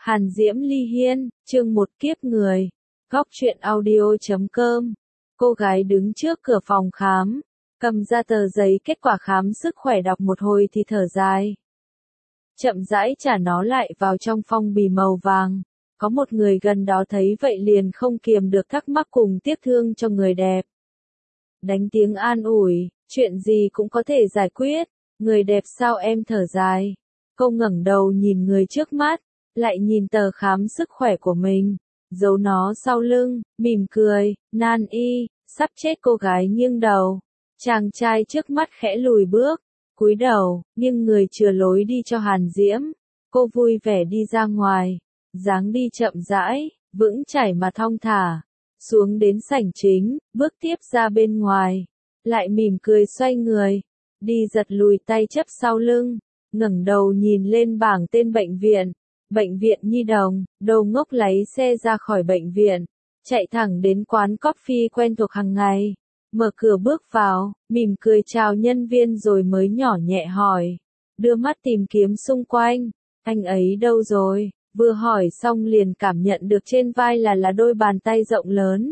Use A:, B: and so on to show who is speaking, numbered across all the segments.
A: Hàn Diễm Ly Hiên, chương 1 kiếp người. Góc truyện audio.com. Cô gái đứng trước cửa phòng khám, cầm ra tờ giấy kết quả khám sức khỏe đọc một hồi thì thở dài. Chậm rãi trả nó lại vào trong phong bì màu vàng. Có một người gần đó thấy vậy liền không kiềm được thắc mắc cùng tiếc thương cho người đẹp. Đánh tiếng an ủi, chuyện gì cũng có thể giải quyết, người đẹp sao em thở dài. Cô ngẩng đầu nhìn người trước mắt, lại nhìn tờ khám sức khỏe của mình, giấu nó sau lưng, mỉm cười, nan y, sắp chết cô gái nghiêng đầu. Chàng trai trước mắt khẽ lùi bước, cúi đầu, nhưng người chừa lối đi cho Hàn Diễm. Cô vui vẻ đi ra ngoài, dáng đi chậm rãi, vững chãi mà thong thả, xuống đến sảnh chính, bước tiếp ra bên ngoài, lại mỉm cười xoay người, đi giật lùi tay chấp sau lưng, ngẩng đầu nhìn lên bảng tên bệnh viện Nhi Đồng, đầu ngốc lấy xe ra khỏi bệnh viện, chạy thẳng đến quán coffee quen thuộc hàng ngày, mở cửa bước vào, mỉm cười chào nhân viên rồi mới nhỏ nhẹ hỏi, đưa mắt tìm kiếm xung quanh, anh ấy đâu rồi? Vừa hỏi xong liền cảm nhận được trên vai là đôi bàn tay rộng lớn,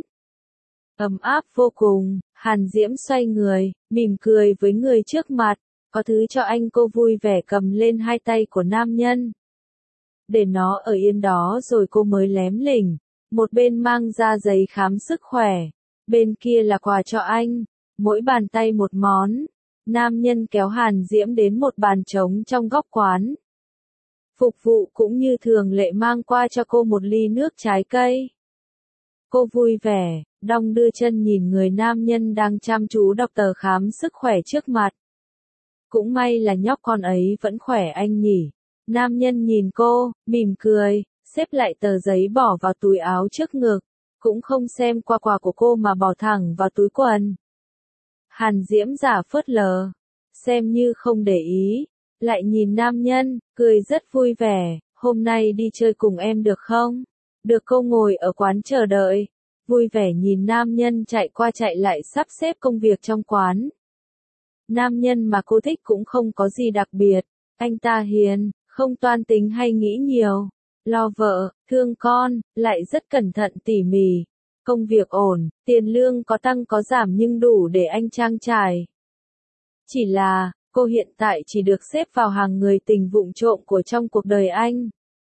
A: ấm áp vô cùng. Hàn Diễm xoay người, mỉm cười với người trước mặt, có thứ cho anh. Cô vui vẻ cầm lên hai tay của nam nhân, để nó ở yên đó rồi cô mới lém lỉnh, một bên mang ra giấy khám sức khỏe, bên kia là quà cho anh, mỗi bàn tay một món. Nam nhân kéo Hàn Diễm đến một bàn trống trong góc quán. Phục vụ cũng như thường lệ mang qua cho cô một ly nước trái cây. Cô vui vẻ, đong đưa chân nhìn người nam nhân đang chăm chú đọc tờ khám sức khỏe trước mặt. Cũng may là nhóc con ấy vẫn khỏe anh nhỉ. Nam nhân nhìn cô, mỉm cười, xếp lại tờ giấy bỏ vào túi áo trước ngực, cũng không xem qua quà của cô mà bỏ thẳng vào túi quần. Hàn Diễm giả phớt lờ, xem như không để ý, lại nhìn nam nhân, cười rất vui vẻ, hôm nay đi chơi cùng em được không? Được. Cô ngồi ở quán chờ đợi, vui vẻ nhìn nam nhân chạy qua chạy lại sắp xếp công việc trong quán. Nam nhân mà cô thích cũng không có gì đặc biệt, anh ta hiền, không toan tính hay nghĩ nhiều, lo vợ, thương con, lại rất cẩn thận tỉ mỉ. Công việc ổn, tiền lương có tăng có giảm nhưng đủ để anh trang trải. Chỉ là, cô hiện tại chỉ được xếp vào hàng người tình vụng trộm của trong cuộc đời anh.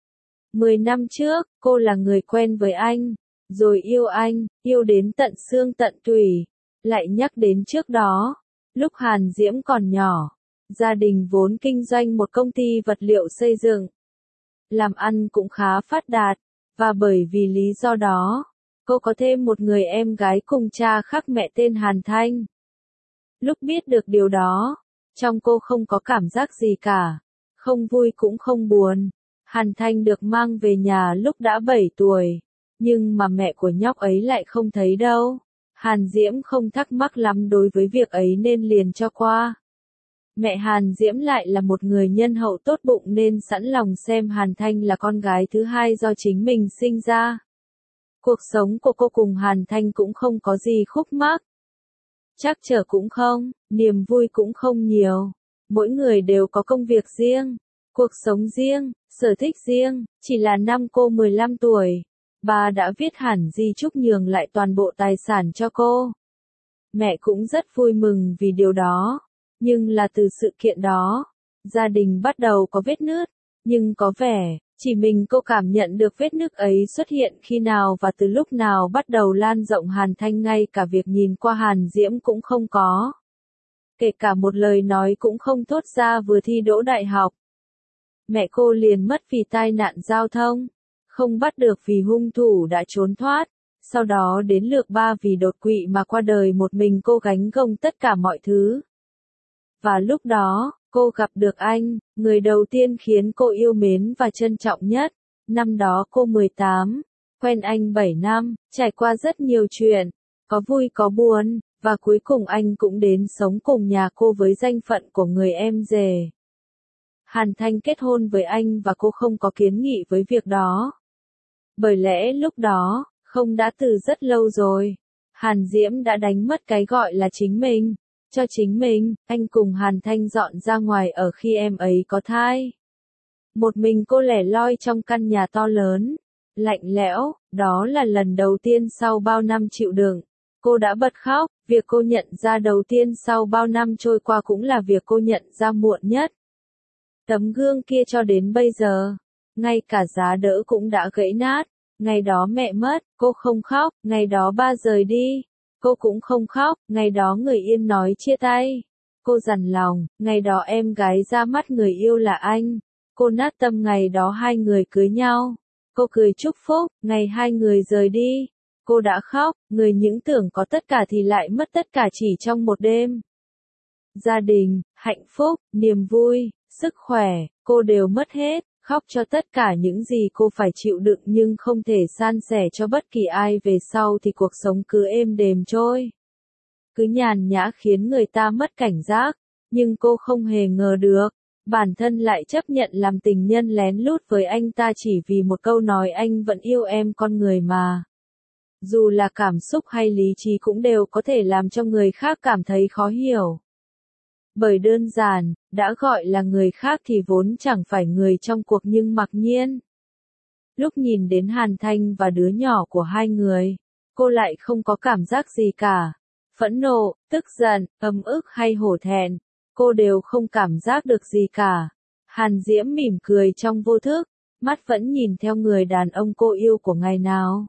A: 10 năm trước, cô là người quen với anh, rồi yêu anh, yêu đến tận xương tận tủy. Lại nhắc đến trước đó, lúc Hàn Diễm còn nhỏ, gia đình vốn kinh doanh một công ty vật liệu xây dựng. Làm ăn cũng khá phát đạt, và bởi vì lý do đó, cô có thêm một người em gái cùng cha khác mẹ tên Hàn Thanh. Lúc biết được điều đó, trong cô không có cảm giác gì cả, không vui cũng không buồn. Hàn Thanh được mang về nhà lúc đã 7 tuổi, nhưng mà mẹ của nhóc ấy lại không thấy đâu. Hàn Diễm không thắc mắc lắm đối với việc ấy nên liền cho qua. Mẹ Hàn Diễm lại là một người nhân hậu tốt bụng nên sẵn lòng xem Hàn Thanh là con gái thứ hai do chính mình sinh ra. Cuộc sống của cô cùng Hàn Thanh cũng không có gì khúc mắc. Trắc trở cũng không, niềm vui cũng không nhiều. Mỗi người đều có công việc riêng, cuộc sống riêng, sở thích riêng. Chỉ là năm cô 15 tuổi, bà đã viết hẳn di chúc nhường lại toàn bộ tài sản cho cô. Mẹ cũng rất vui mừng vì điều đó. Nhưng là từ sự kiện đó, gia đình bắt đầu có vết nứt. Nhưng có vẻ, chỉ mình cô cảm nhận được vết nứt ấy xuất hiện khi nào và từ lúc nào bắt đầu lan rộng. Hàn Thanh ngay cả việc nhìn qua Hàn Diễm cũng không có. Kể cả một lời nói cũng không thốt ra. Vừa thi đỗ đại học, mẹ cô liền mất vì tai nạn giao thông, không bắt được vì hung thủ đã trốn thoát. Sau đó đến lượt ba vì đột quỵ mà qua đời, một mình cô gánh gồng tất cả mọi thứ. Và lúc đó, cô gặp được anh, người đầu tiên khiến cô yêu mến và trân trọng nhất. Năm đó cô 18, quen anh 7 năm, trải qua rất nhiều chuyện, có vui có buồn, và cuối cùng anh cũng đến sống cùng nhà cô với danh phận của người em rể. Hàn Thanh kết hôn với anh và cô không có kiến nghị với việc đó. Bởi lẽ lúc đó, không đã từ rất lâu rồi, Hàn Diễm đã đánh mất cái gọi là chính mình. Cho chính mình, anh cùng Hàn Thanh dọn ra ngoài ở khi em ấy có thai. Một mình cô lẻ loi trong căn nhà to lớn, lạnh lẽo, đó là lần đầu tiên sau bao năm chịu đựng. Cô đã bật khóc, việc cô nhận ra đầu tiên sau bao năm trôi qua cũng là việc cô nhận ra muộn nhất. Tấm gương kia cho đến bây giờ, ngay cả giá đỡ cũng đã gãy nát. Ngày đó mẹ mất, cô không khóc, ngày đó ba rời đi, cô cũng không khóc, ngày đó người Yên nói chia tay. Cô dằn lòng, ngày đó em gái ra mắt người yêu là anh. Cô nát tâm ngày đó hai người cưới nhau. Cô cười chúc phúc, ngày hai người rời đi. Cô đã khóc, người những tưởng có tất cả thì lại mất tất cả chỉ trong một đêm. Gia đình, hạnh phúc, niềm vui, sức khỏe, cô đều mất hết, khóc cho tất cả những gì cô phải chịu đựng nhưng không thể san sẻ cho bất kỳ ai về sau thì cuộc sống cứ êm đềm trôi. Cứ nhàn nhã khiến người ta mất cảnh giác, nhưng cô không hề ngờ được, bản thân lại chấp nhận làm tình nhân lén lút với anh ta chỉ vì một câu nói anh vẫn yêu em con người mà. Dù là cảm xúc hay lý trí cũng đều có thể làm cho người khác cảm thấy khó hiểu. Bởi đơn giản, đã gọi là người khác thì vốn chẳng phải người trong cuộc nhưng mặc nhiên. Lúc nhìn đến Hàn Thanh và đứa nhỏ của hai người, cô lại không có cảm giác gì cả. Phẫn nộ, tức giận, ấm ức hay hổ thẹn, cô đều không cảm giác được gì cả. Hàn Diễm mỉm cười trong vô thức, mắt vẫn nhìn theo người đàn ông cô yêu của ngày nào.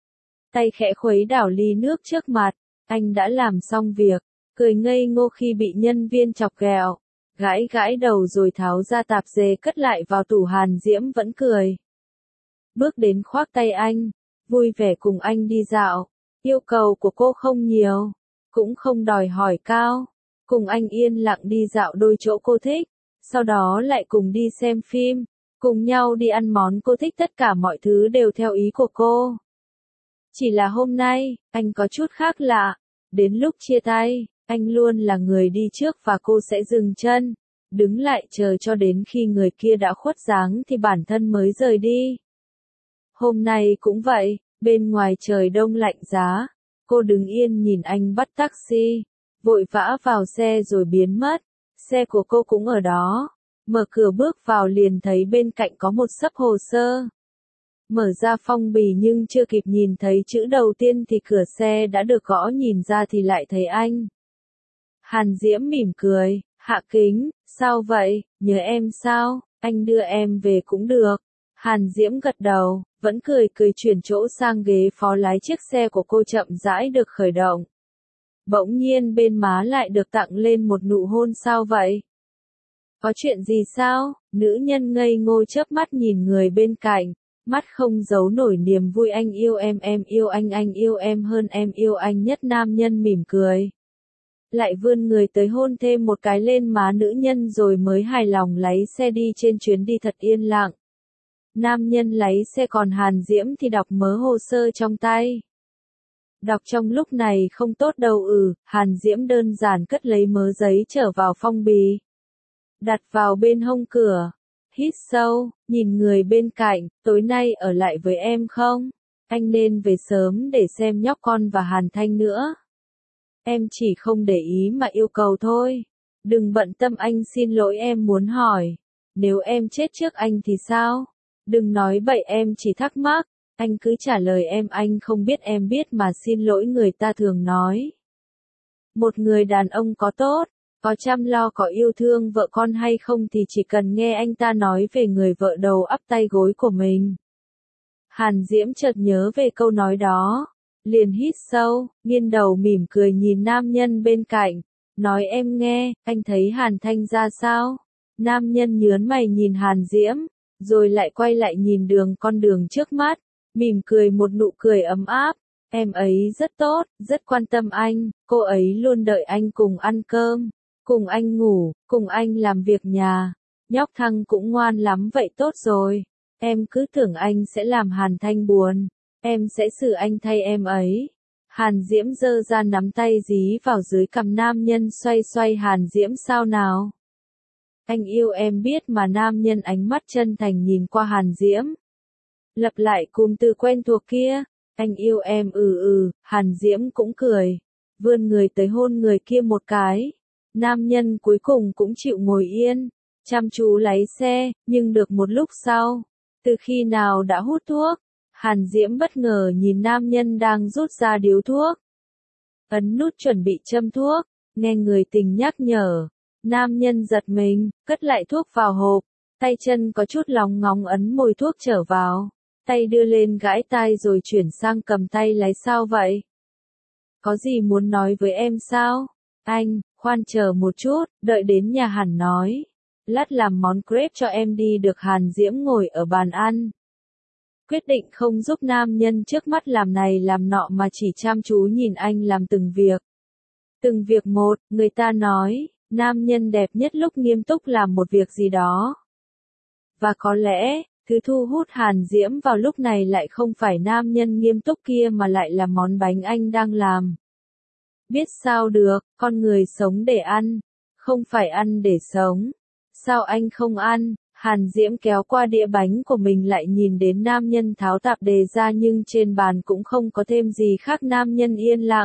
A: Tay khẽ khuấy đảo ly nước trước mặt, anh đã làm xong việc, cười ngây ngô khi bị nhân viên chọc ghẹo, gãi gãi đầu rồi tháo ra tạp dề cất lại vào tủ. Hàn Diễm vẫn cười. Bước đến khoác tay anh, vui vẻ cùng anh đi dạo, yêu cầu của cô không nhiều, cũng không đòi hỏi cao, cùng anh yên lặng đi dạo đôi chỗ cô thích, sau đó lại cùng đi xem phim, cùng nhau đi ăn món cô thích, tất cả mọi thứ đều theo ý của cô. Chỉ là hôm nay, anh có chút khác lạ, đến lúc chia tay, anh luôn là người đi trước và cô sẽ dừng chân, đứng lại chờ cho đến khi người kia đã khuất dáng thì bản thân mới rời đi. Hôm nay cũng vậy, bên ngoài trời đông lạnh giá, cô đứng yên nhìn anh bắt taxi, vội vã vào xe rồi biến mất, xe của cô cũng ở đó, mở cửa bước vào liền thấy bên cạnh có một xấp hồ sơ. Mở ra phong bì nhưng chưa kịp nhìn thấy chữ đầu tiên thì cửa xe đã được gõ, nhìn ra thì lại thấy anh. Hàn Diễm mỉm cười, Hạ Kính, sao vậy, nhớ em sao, anh đưa em về cũng được. Hàn Diễm gật đầu, vẫn cười cười chuyển chỗ sang ghế phó lái, chiếc xe của cô chậm rãi được khởi động. Bỗng nhiên bên má lại được tặng lên một nụ hôn. Sao vậy? Có chuyện gì sao? Nữ nhân ngây ngô chớp mắt nhìn người bên cạnh, mắt không giấu nổi niềm vui. Anh yêu em yêu anh yêu em hơn em yêu anh nhất. Nam nhân mỉm cười, lại vươn người tới hôn thêm một cái lên má nữ nhân rồi mới hài lòng lái xe đi. Trên chuyến đi thật yên lặng. Nam nhân lái xe còn Hàn Diễm thì đọc mớ hồ sơ trong tay. Đọc trong lúc này không tốt đâu. Hàn Diễm đơn giản cất lấy mớ giấy trở vào phong bì, đặt vào bên hông cửa, hít sâu, nhìn người bên cạnh, tối nay ở lại với em không? Anh nên về sớm để xem nhóc con và Hàn Thanh nữa. Em chỉ không để ý mà yêu cầu thôi. Đừng bận tâm, anh xin lỗi, em muốn hỏi, nếu em chết trước anh thì sao? Đừng nói bậy, em chỉ thắc mắc. Anh cứ trả lời em, anh không biết em biết mà. Xin lỗi, người ta thường nói, một người đàn ông có tốt, có chăm lo, có yêu thương vợ con hay không thì chỉ cần nghe anh ta nói về người vợ đầu ắp tay gối của mình. Hàn Diễm chợt nhớ về câu nói đó, liền hít sâu, nghiêng đầu mỉm cười nhìn nam nhân bên cạnh, nói em nghe, anh thấy Hàn Thanh ra sao? Nam nhân nhớn mày nhìn Hàn Diễm, rồi lại quay lại nhìn con đường trước mắt, mỉm cười một nụ cười ấm áp. Em ấy rất tốt, rất quan tâm anh, cô ấy luôn đợi anh cùng ăn cơm, cùng anh ngủ, cùng anh làm việc nhà. Nhóc Thăng cũng ngoan lắm. Vậy tốt rồi, em cứ tưởng anh sẽ làm Hàn Thanh buồn, em sẽ xử anh thay em ấy. Hàn Diễm giơ ra nắm tay dí vào dưới cằm nam nhân, xoay xoay. Hàn Diễm, sao nào? Anh yêu em biết mà. Nam nhân ánh mắt chân thành nhìn qua Hàn Diễm, lặp lại cụm từ quen thuộc kia, anh yêu em. Hàn Diễm cũng cười, vươn người tới hôn người kia một cái. Nam nhân cuối cùng cũng chịu ngồi yên, chăm chú lái xe, nhưng được một lúc sau, từ khi nào đã hút thuốc, Hàn Diễm bất ngờ nhìn nam nhân đang rút ra điếu thuốc. Ấn nút chuẩn bị châm thuốc, nghe người tình nhắc nhở, nam nhân giật mình, cất lại thuốc vào hộp, tay chân có chút lóng ngóng ấn mồi thuốc trở vào, tay đưa lên gãi tai rồi chuyển sang cầm tay lái. Sao vậy? Có gì muốn nói với em sao? Anh, khoan chờ một chút, đợi đến nhà hẳn nói. Lát làm món crepe cho em đi được. Hàn Diễm ngồi ở bàn ăn. Quyết định không giúp nam nhân trước mắt làm này làm nọ mà chỉ chăm chú nhìn anh làm từng việc. Từng việc một, người ta nói, nam nhân đẹp nhất lúc nghiêm túc làm một việc gì đó. Và có lẽ, thứ thu hút Hàn Diễm vào lúc này lại không phải nam nhân nghiêm túc kia mà lại là món bánh anh đang làm. Biết sao được, con người sống để ăn, không phải ăn để sống. Sao anh không ăn? Hàn Diễm kéo qua đĩa bánh của mình lại nhìn đến nam nhân tháo tạp dề ra nhưng trên bàn cũng không có thêm gì khác. Nam nhân yên lặng.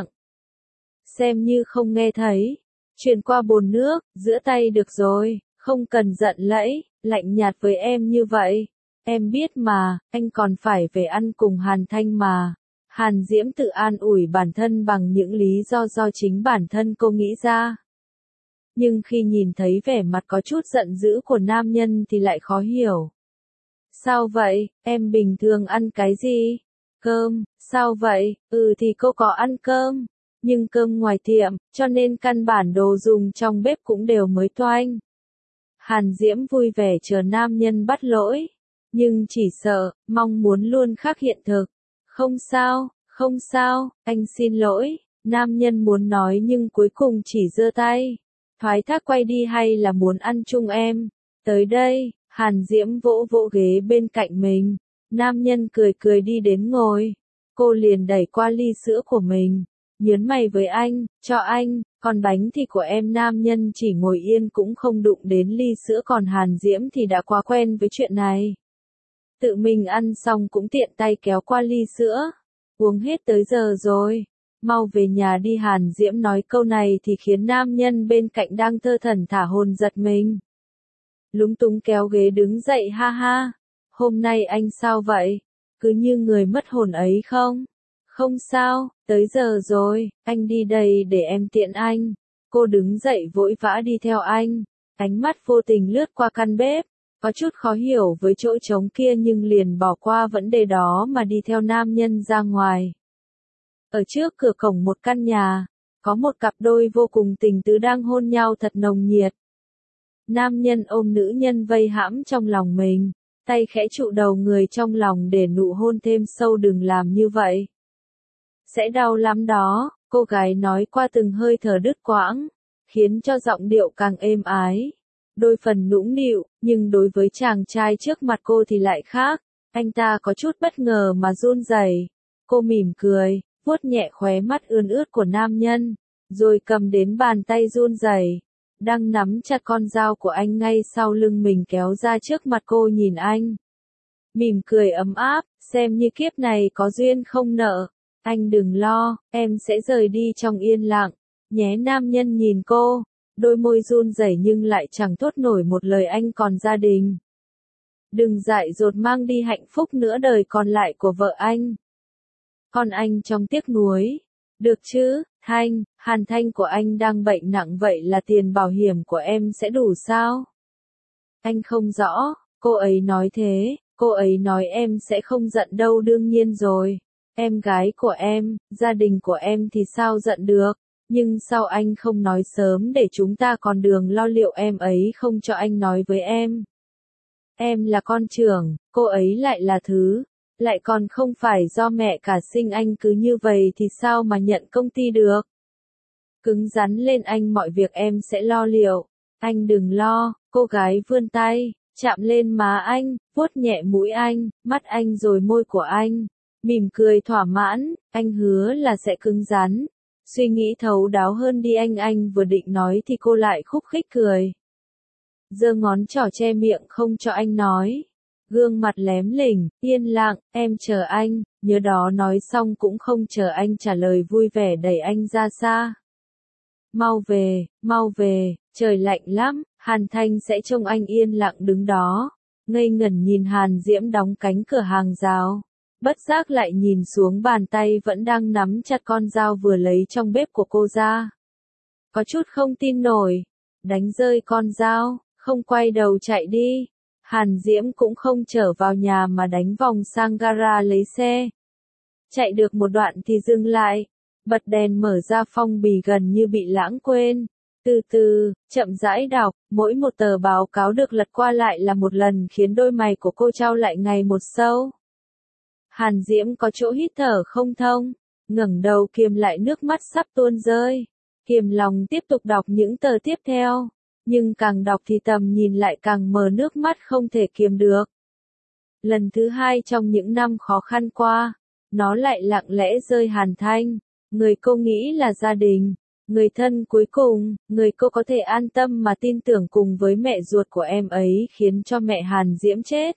A: Xem như không nghe thấy. Chuyển qua bồn nước, rửa tay được rồi, không cần giận lẫy, lạnh nhạt với em như vậy. Em biết mà, anh còn phải về ăn cùng Hàn Thanh mà. Hàn Diễm tự an ủi bản thân bằng những lý do chính bản thân cô nghĩ ra. Nhưng khi nhìn thấy vẻ mặt có chút giận dữ của nam nhân thì lại khó hiểu. Sao vậy, em bình thường ăn cái gì? Cơm, sao vậy? Thì cô có ăn cơm, nhưng cơm ngoài tiệm, cho nên căn bản đồ dùng trong bếp cũng đều mới toanh. Hàn Diễm vui vẻ chờ nam nhân bắt lỗi, nhưng chỉ sợ, mong muốn luôn khác hiện thực. Không sao, anh xin lỗi, nam nhân muốn nói nhưng cuối cùng chỉ giơ tay. Thoái thác quay đi hay là muốn ăn chung em? Tới đây, Hàn Diễm vỗ vỗ ghế bên cạnh mình. Nam nhân cười cười đi đến ngồi. Cô liền đẩy qua ly sữa của mình. Nhớn mày với anh, cho anh, còn bánh thì của em. Nam nhân chỉ ngồi yên cũng không đụng đến ly sữa, còn Hàn Diễm thì đã quá quen với chuyện này. Tự mình ăn xong cũng tiện tay kéo qua ly sữa. Uống hết tới giờ rồi. Mau về nhà đi. Hàn Diễm nói câu này thì khiến nam nhân bên cạnh đang thơ thẩn thả hồn giật mình. Lúng túng kéo ghế đứng dậy. Ha ha, hôm nay anh sao vậy? Cứ như người mất hồn ấy không? Không sao, tới giờ rồi, anh đi đây để em tiện anh. Cô đứng dậy vội vã đi theo anh, ánh mắt vô tình lướt qua căn bếp, có chút khó hiểu với chỗ trống kia nhưng liền bỏ qua vấn đề đó mà đi theo nam nhân ra ngoài. Ở trước cửa cổng một căn nhà, có một cặp đôi vô cùng tình tứ đang hôn nhau thật nồng nhiệt. Nam nhân ôm nữ nhân vây hãm trong lòng mình, tay khẽ trụ đầu người trong lòng để nụ hôn thêm sâu. Đừng làm như vậy. Sẽ đau lắm đó, cô gái nói qua từng hơi thở đứt quãng, khiến cho giọng điệu càng êm ái. Đôi phần nũng nịu, nhưng đối với chàng trai trước mặt cô thì lại khác. Anh ta có chút bất ngờ mà run rẩy. Cô mỉm cười, vuốt nhẹ khóe mắt ươn ướt của nam nhân, rồi cầm đến bàn tay run rẩy, đang nắm chặt con dao của anh ngay sau lưng mình kéo ra trước mặt cô. Nhìn anh, mỉm cười ấm áp, xem như kiếp này có duyên không nợ. Anh đừng lo, em sẽ rời đi trong yên lặng, nhé. Nam nhân nhìn cô, đôi môi run rẩy nhưng lại chẳng thốt nổi một lời. Anh còn gia đình. Đừng dại dột mang đi hạnh phúc nửa đời còn lại của vợ anh. Con anh trong tiếc nuối. Được chứ, Thanh, Hàn Thanh của anh đang bệnh nặng, vậy là tiền bảo hiểm của em sẽ đủ sao? Anh không rõ, cô ấy nói thế, cô ấy nói em sẽ không giận đâu. Đương nhiên rồi, em gái của em, gia đình của em thì sao giận được, nhưng sao anh không nói sớm để chúng ta còn đường lo. Liệu em ấy không cho anh nói với em? Em là con trưởng, cô ấy lại là thứ. Lại còn không phải do mẹ cả sinh anh, cứ như vậy thì sao mà nhận công ty được? Cứng rắn lên anh, mọi việc em sẽ lo liệu. Anh đừng lo. Cô gái vươn tay, chạm lên má anh, vuốt nhẹ mũi anh, mắt anh rồi môi của anh. Mỉm cười thỏa mãn, anh hứa là sẽ cứng rắn. Suy nghĩ thấu đáo hơn đi anh. Anh vừa định nói thì cô lại khúc khích cười. Giơ ngón trỏ che miệng không cho anh nói. Gương mặt lém lỉnh, yên lặng, em chờ anh, nhớ đó. Nói xong cũng không chờ anh trả lời, vui vẻ đẩy anh ra xa. Mau về, trời lạnh lắm. Hàn Thanh sẽ trông anh yên lặng đứng đó, ngây ngẩn nhìn Hàn Diễm đóng cánh cửa hàng rào. Bất giác lại nhìn xuống bàn tay vẫn đang nắm chặt con dao vừa lấy trong bếp của cô ra. Có chút không tin nổi, đánh rơi con dao, không quay đầu chạy đi. Hàn Diễm cũng không trở vào nhà mà đánh vòng sang gara lấy xe. Chạy được một đoạn thì dừng lại, bật đèn mở ra phong bì gần như bị lãng quên. Từ từ, chậm rãi đọc, mỗi một tờ báo cáo được lật qua lại là một lần khiến đôi mày của cô chau lại ngày một sâu. Hàn Diễm có chỗ hít thở không thông, ngẩng đầu kiềm lại nước mắt sắp tuôn rơi. Kiềm lòng tiếp tục đọc những tờ tiếp theo, nhưng càng đọc thì tầm nhìn lại càng mờ, nước mắt không thể kiềm được. Lần thứ hai trong những năm khó khăn qua, nó lại lặng lẽ rơi. Hàn Thanh, người cô nghĩ là gia đình, người thân cuối cùng, người cô có thể an tâm mà tin tưởng cùng với mẹ ruột của em ấy khiến cho mẹ Hàn Diễm chết.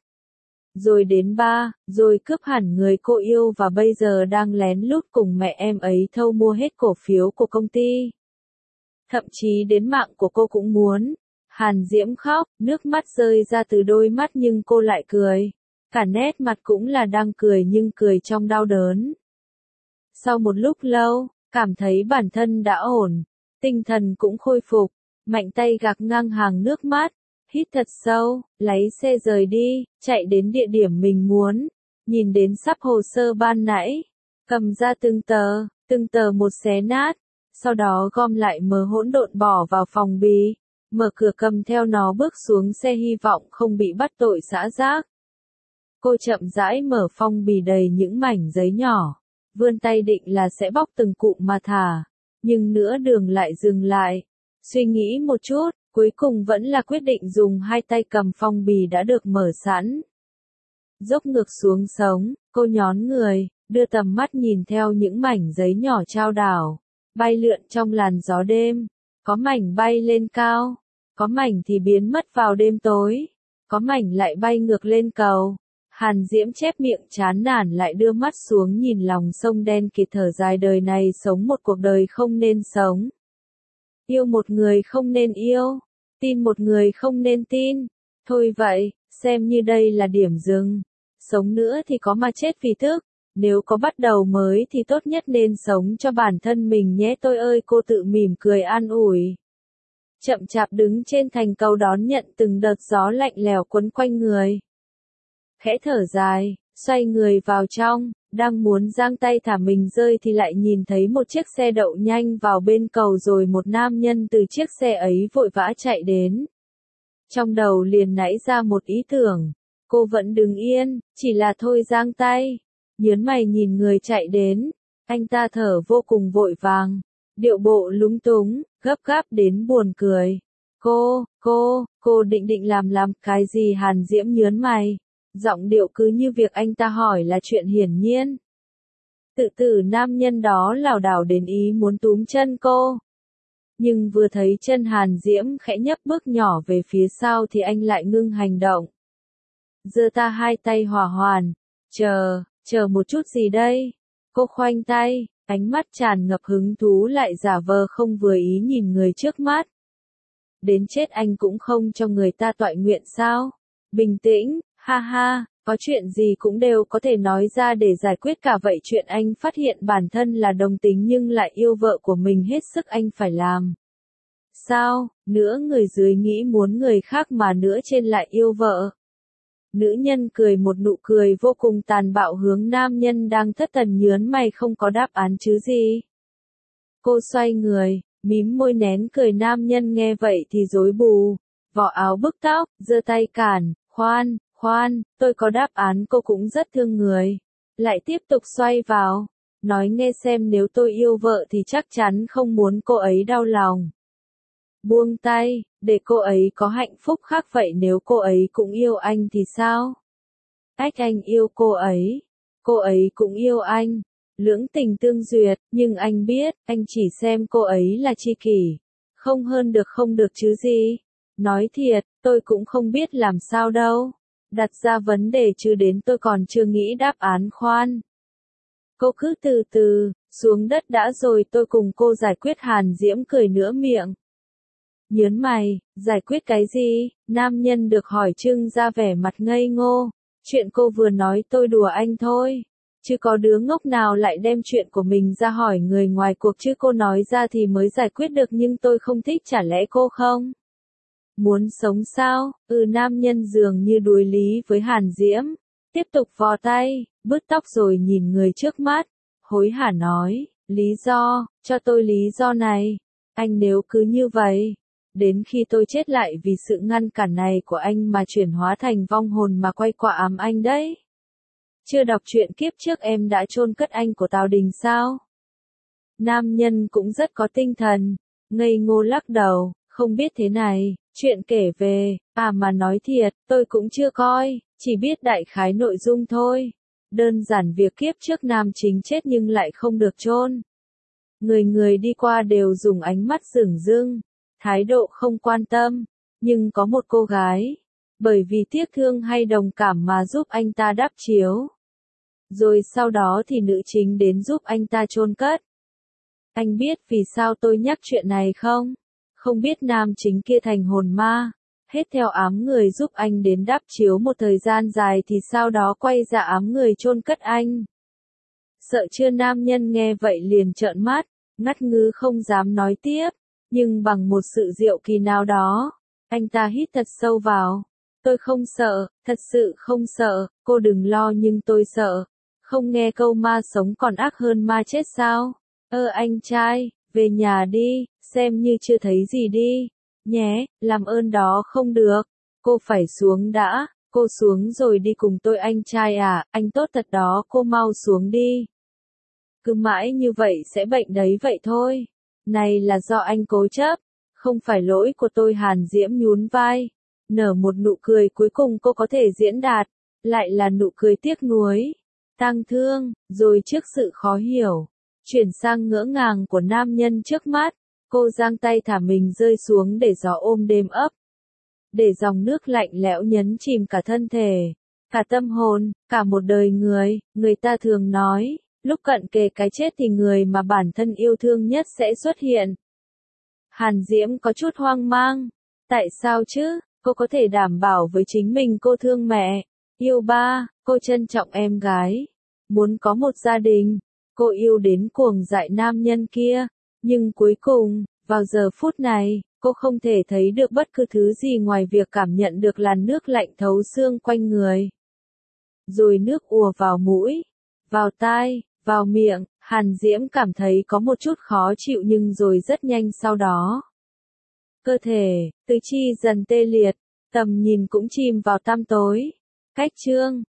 A: Rồi đến ba, rồi cướp hẳn người cô yêu và bây giờ đang lén lút cùng mẹ em ấy thâu mua hết cổ phiếu của công ty. Thậm chí đến mạng của cô cũng muốn. Hàn Diễm khóc, nước mắt rơi ra từ đôi mắt nhưng cô lại cười. Cả nét mặt cũng là đang cười nhưng cười trong đau đớn. Sau một lúc lâu, cảm thấy bản thân đã ổn, tinh thần cũng khôi phục, mạnh tay gạt ngang hàng nước mắt, hít thật sâu, lấy xe rời đi, chạy đến địa điểm mình muốn, nhìn đến sắp hồ sơ ban nãy, cầm ra từng tờ một xé nát, sau đó gom lại mớ hỗn độn bỏ vào phòng bì, mở cửa cầm theo nó bước xuống xe hy vọng không bị bắt tội xã giác. Cô chậm rãi mở phong bì đầy những mảnh giấy nhỏ, vươn tay định là sẽ bóc từng cụm mà thả, nhưng nửa đường lại dừng lại, suy nghĩ một chút, cuối cùng vẫn là quyết định dùng hai tay cầm phong bì đã được mở sẵn. Dốc ngược xuống sống, cô nhón người, đưa tầm mắt nhìn theo những mảnh giấy nhỏ chao đảo, bay lượn trong làn gió đêm, có mảnh bay lên cao, có mảnh thì biến mất vào đêm tối, có mảnh lại bay ngược lên cầu. Hàn Diễm chép miệng chán nản lại đưa mắt xuống nhìn lòng sông đen kịt, thở dài, đời này sống một cuộc đời không nên sống. Yêu một người không nên yêu, tin một người không nên tin. Thôi vậy, xem như đây là điểm dừng. Sống nữa thì có mà chết vì thức. Nếu có bắt đầu mới thì tốt nhất nên sống cho bản thân mình nhé tôi ơi, cô tự mỉm cười an ủi. Chậm chạp đứng trên thành cầu đón nhận từng đợt gió lạnh lẽo quấn quanh người. Khẽ thở dài, xoay người vào trong, đang muốn giang tay thả mình rơi thì lại nhìn thấy một chiếc xe đậu nhanh vào bên cầu, rồi một nam nhân từ chiếc xe ấy vội vã chạy đến. Trong đầu liền nảy ra một ý tưởng, cô vẫn đứng yên, chỉ là thôi giang tay, nhớn mày nhìn người chạy đến, anh ta thở vô cùng vội vàng, điệu bộ lúng túng, gấp gáp đến buồn cười. Cô định làm cái gì? Hàn Diễm nhớn mày. Giọng điệu cứ như việc anh ta hỏi là chuyện hiển nhiên. Tự tử nam nhân đó lảo đảo đến ý muốn túm chân cô. Nhưng vừa thấy chân Hàn Diễm khẽ nhấc bước nhỏ về phía sau thì anh lại ngưng hành động. Giơ ta hai tay hỏa hoàn. Chờ một chút gì đây? Cô khoanh tay, ánh mắt tràn ngập hứng thú lại giả vờ không vừa ý nhìn người trước mắt. Đến chết anh cũng không cho người ta toại nguyện sao? Bình tĩnh. Ha ha, có chuyện gì cũng đều có thể nói ra để giải quyết cả vậy. Chuyện anh phát hiện bản thân là đồng tính nhưng lại yêu vợ của mình hết sức, anh phải làm sao? Nửa người dưới nghĩ muốn người khác mà nửa trên lại yêu vợ. Nữ nhân cười một nụ cười vô cùng tàn bạo hướng nam nhân đang thất thần nhớn mày, không có đáp án chứ gì. Cô xoay người, mím môi nén cười. Nam nhân nghe vậy thì rối bù, vỏ áo bức tóc, giơ tay cản, khoan, tôi có đáp án. Cô cũng rất thương người. Lại tiếp tục xoay vào, nói nghe xem, nếu tôi yêu vợ thì chắc chắn không muốn cô ấy đau lòng. Buông tay, để cô ấy có hạnh phúc khác. Vậy nếu cô ấy cũng yêu anh thì sao? Anh yêu cô ấy cũng yêu anh. Lưỡng tình tương duyệt, nhưng anh biết, anh chỉ xem cô ấy là tri kỷ. Không hơn được không được chứ gì. Nói thiệt, tôi cũng không biết làm sao đâu. Đặt ra vấn đề chứ đến tôi còn chưa nghĩ đáp án. Khoan. Cô cứ từ từ, xuống đất đã rồi tôi cùng cô giải quyết. Hàn Diễm cười nửa miệng. Nhớn mày, giải quyết cái gì? Nam nhân được hỏi trưng ra vẻ mặt ngây ngô. Chuyện cô vừa nói tôi đùa anh thôi. Chứ có đứa ngốc nào lại đem chuyện của mình ra hỏi người ngoài cuộc chứ cô nói ra thì mới giải quyết được nhưng tôi không thích chả lẽ cô không? Muốn sống sao? Nam nhân dường như đối lý với Hàn Diễm. Tiếp tục vò tay, bứt tóc rồi nhìn người trước mắt. Hối hả nói, lý do, cho tôi lý do này. Anh nếu cứ như vậy, đến khi tôi chết lại vì sự ngăn cản này của anh mà chuyển hóa thành vong hồn mà quay qua ám anh đấy. Chưa đọc truyện kiếp trước em đã chôn cất anh của Tào Đình sao? Nam nhân cũng rất có tinh thần, ngây ngô lắc đầu, không biết thế này, chuyện kể về, mà nói thiệt, tôi cũng chưa coi, chỉ biết đại khái nội dung thôi. Đơn giản việc kiếp trước nam chính chết nhưng lại không được chôn. Người người đi qua đều dùng ánh mắt dửng dưng, thái độ không quan tâm, nhưng có một cô gái, bởi vì tiếc thương hay đồng cảm mà giúp anh ta đắp chiếu. Rồi sau đó thì nữ chính đến giúp anh ta chôn cất. Anh biết vì sao tôi nhắc chuyện này không? Không biết nam chính kia thành hồn ma, hết theo ám người giúp anh đến đắp chiếu một thời gian dài thì sau đó quay ra ám người chôn cất anh. Sợ chưa? Nam nhân nghe vậy liền trợn mắt, ngắt ngứ không dám nói tiếp, nhưng bằng một sự diệu kỳ nào đó, anh ta hít thật sâu vào. Tôi không sợ, thật sự không sợ, cô đừng lo nhưng tôi sợ. Không nghe câu ma sống còn ác hơn ma chết sao? Anh trai, về nhà đi, xem như chưa thấy gì đi. Nhé, làm ơn đó không được. Cô phải xuống đã, cô xuống rồi đi cùng tôi anh trai à, anh tốt thật đó, cô mau xuống đi. Cứ mãi như vậy sẽ bệnh đấy vậy thôi. Này là do anh cố chấp, không phải lỗi của tôi. Hàn Diễm nhún vai, nở một nụ cười cuối cùng cô có thể diễn đạt, lại là nụ cười tiếc nuối, tang thương, rồi trước sự khó hiểu, chuyển sang ngỡ ngàng của nam nhân trước mắt, cô giang tay thả mình rơi xuống để gió ôm đêm ấp, để dòng nước lạnh lẽo nhấn chìm cả thân thể, cả tâm hồn, cả một đời người. Người ta thường nói, lúc cận kề cái chết thì người mà bản thân yêu thương nhất sẽ xuất hiện. Hàn Diễm có chút hoang mang. Tại sao chứ? Cô có thể đảm bảo với chính mình cô thương mẹ, yêu ba, cô trân trọng em gái, muốn có một gia đình, cô yêu đến cuồng dại nam nhân kia, nhưng cuối cùng, vào giờ phút này, cô không thể thấy được bất cứ thứ gì ngoài việc cảm nhận được làn nước lạnh thấu xương quanh người. Rồi nước ùa vào mũi, vào tai, vào miệng, Hàn Diễm cảm thấy có một chút khó chịu nhưng rồi rất nhanh sau đó. Cơ thể, tứ chi dần tê liệt, tầm nhìn cũng chìm vào tăm tối. Cách chương